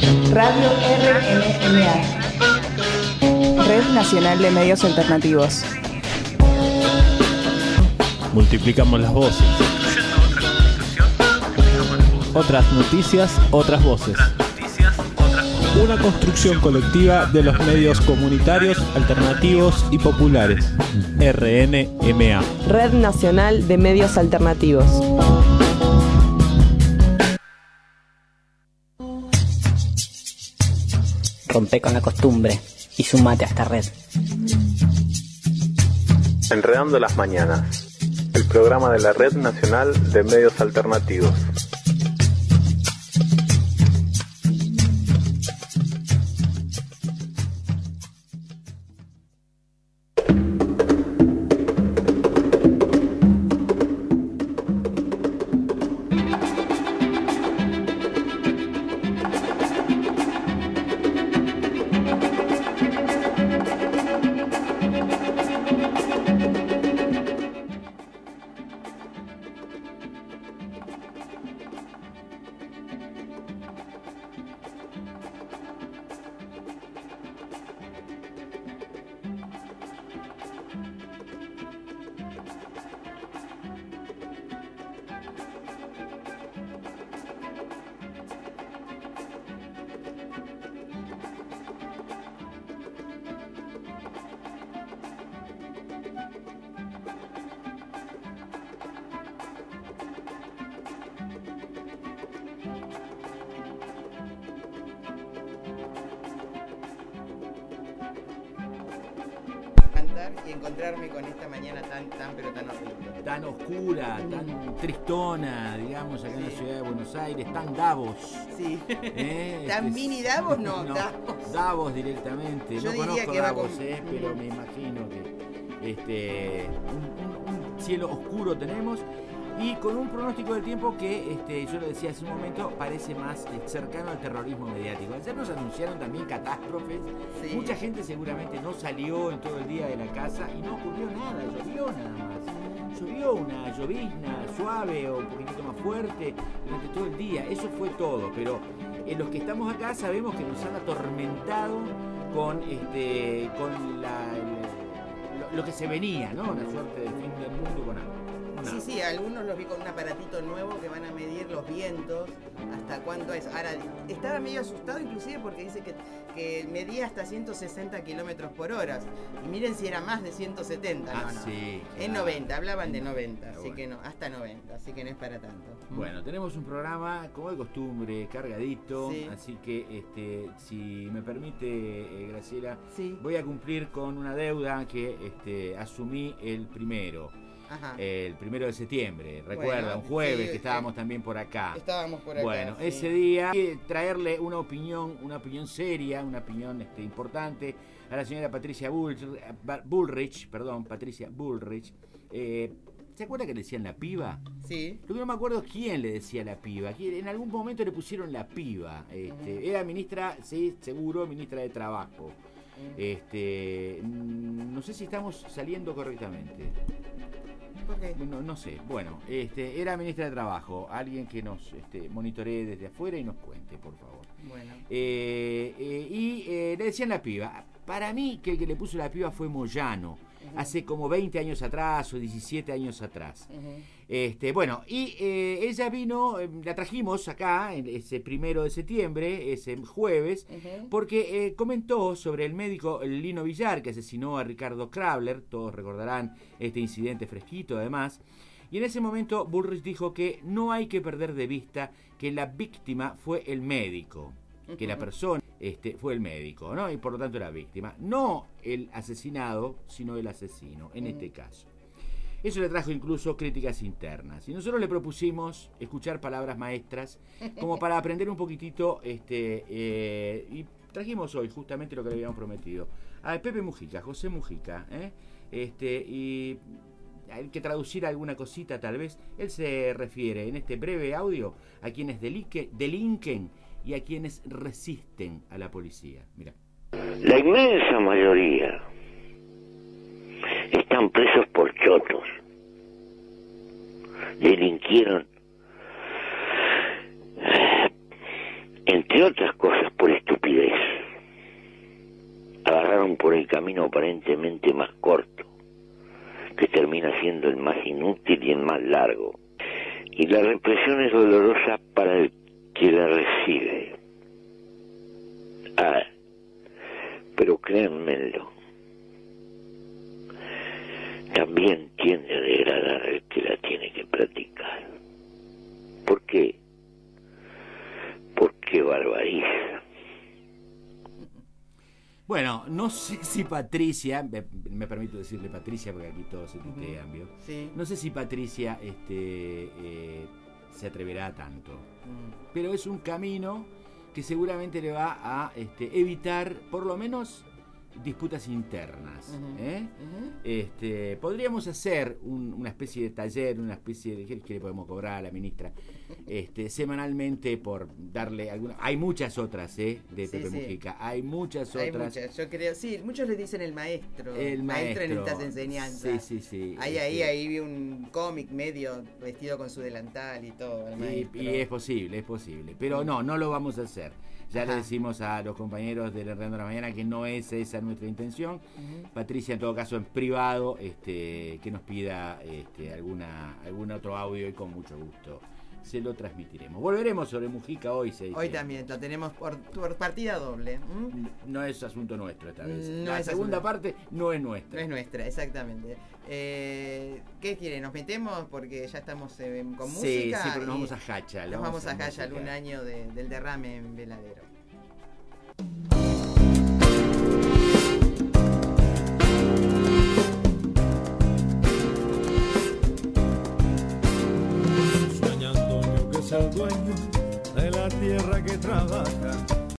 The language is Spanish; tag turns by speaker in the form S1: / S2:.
S1: Radio RNMA, Red Nacional de Medios Alternativos.
S2: Multiplicamos las voces. Otras noticias, otras voces. Una construcción colectiva de los medios comunitarios, alternativos y populares. RNMA.
S3: Red Nacional de Medios Alternativos.
S4: Rompe con la costumbre y sumate a esta red.
S5: Enredando las mañanas, el programa de la Red Nacional de Medios Alternativos.
S6: Y encontrarme con esta mañana tan horrible.
S7: Tan oscura, tan tristona, digamos, acá en la ciudad de Buenos Aires, tan Davos.
S6: Sí. ¿Tan mini Davos? No, Davos.
S7: Davos directamente.
S6: Yo
S7: no conozco
S6: que
S7: Davos, pero me imagino que un cielo oscuro tenemos. Y con un pronóstico del tiempo que, yo lo decía hace un momento, parece más cercano al terrorismo mediático. Ayer nos anunciaron también catástrofes. Sí. Mucha gente seguramente no salió en todo el día de la casa y no ocurrió nada, llovió nada más. Llovió una llovizna suave o un poquitito más fuerte durante todo el día. Eso fue todo, pero los que estamos acá sabemos que nos han atormentado con lo que se venía, ¿no? Una suerte de fin del mundo con algo.
S6: No. Sí, algunos los vi con un aparatito nuevo que van a medir los vientos, hasta cuánto es. Ahora, estaba medio asustado inclusive porque dice que medía hasta 160 kilómetros por hora. Y miren si era más de 170. No.
S7: Sí. Claro.
S6: En 90, hablaban de 90, así que no, hasta 90, así que no es para tanto.
S7: Bueno, tenemos un programa, como de costumbre, cargadito, sí. Así que, si me permite, Graciela, sí. Voy a cumplir con una deuda que asumí el primero. Ajá. El 1 de septiembre, recuerda, un jueves sí, que estábamos también por acá.
S6: Estábamos por acá.
S7: Bueno, sí. Ese día traerle una opinión seria, una opinión importante a la señora Patricia Bullrich. ¿Se acuerda que le decían la piba?
S6: Sí.
S7: Lo que no me acuerdo es quién le decía la piba. En algún momento le pusieron la piba. Era ministra, sí, seguro, ministra de Trabajo. No sé si estamos saliendo correctamente. No sé. Bueno, era ministra de Trabajo. Alguien que nos monitoree desde afuera y nos cuente, por favor.
S6: Bueno.
S7: Le decían la piba. Para mí, que el que le puso la piba fue Moyano. Hace como 20 años atrás o 17 años atrás. Ella vino, la trajimos acá ese 1 de septiembre, ese jueves, porque comentó sobre el médico Lino Villar, que asesinó a Ricardo Krabler. Todos recordarán este incidente fresquito además. Y en ese momento Bullrich dijo que no hay que perder de vista que la víctima fue el médico, que la persona fue el médico, ¿no? Y por lo tanto la víctima. No el asesinado, sino el asesino, en este caso. Eso le trajo incluso críticas internas. Y nosotros le propusimos escuchar palabras maestras como para aprender un poquitito, y trajimos hoy justamente lo que le habíamos prometido. A Pepe Mujica, José Mujica, y hay que traducir alguna cosita tal vez. Él se refiere en este breve audio a quienes delinquen y a quienes resisten a la policía. Mira.
S8: La inmensa mayoría están presos por chotos. Delinquieron en entre otras cosas por estupidez, agarraron por el camino aparentemente más corto, que termina siendo el más inútil y el más largo. Y la represión es dolorosa para el que la recibe. Pero créanmelo, también tiende a degradar al que la tiene que practicar. ¿Por qué? Porque barbariza.
S7: Bueno, no sé si Patricia, me permito decirle Patricia porque aquí todos se tutean, ¿vio?
S6: Sí.
S7: No sé si Patricia se atreverá a tanto, pero es un camino que seguramente le va a evitar por lo menos disputas internas. Podríamos hacer una especie de taller, una especie de ¿qué le podemos cobrar a la ministra? Semanalmente por darle alguna. Hay muchas otras, de Pepe Mujica. Hay muchas otras.
S6: Hay muchas, yo creo, sí, muchos le dicen el maestro en estas enseñanzas.
S7: Sí.
S6: Ahí vi un cómic medio vestido con su delantal y todo.
S7: Y es posible, pero no lo vamos a hacer. Ya le decimos a los compañeros del Enredando de la Mañana que no es esa nuestra intención. Patricia, en todo caso, en privado, que nos pida algún otro audio y con mucho gusto se lo transmitiremos. Volveremos sobre Mujica hoy.
S6: Hoy también, lo tenemos por partida doble.
S7: No es asunto nuestro esta vez.
S6: La
S7: segunda parte no es nuestra.
S6: No es nuestra, exactamente. ¿Qué quiere? ¿Nos metemos? Porque ya estamos con música.
S7: Sí, pero nos vamos a Hachal.
S6: Nos vamos a Hachal, un año del derrame en Veladero.
S9: Soñando yo que es el dueño de la tierra que trabaja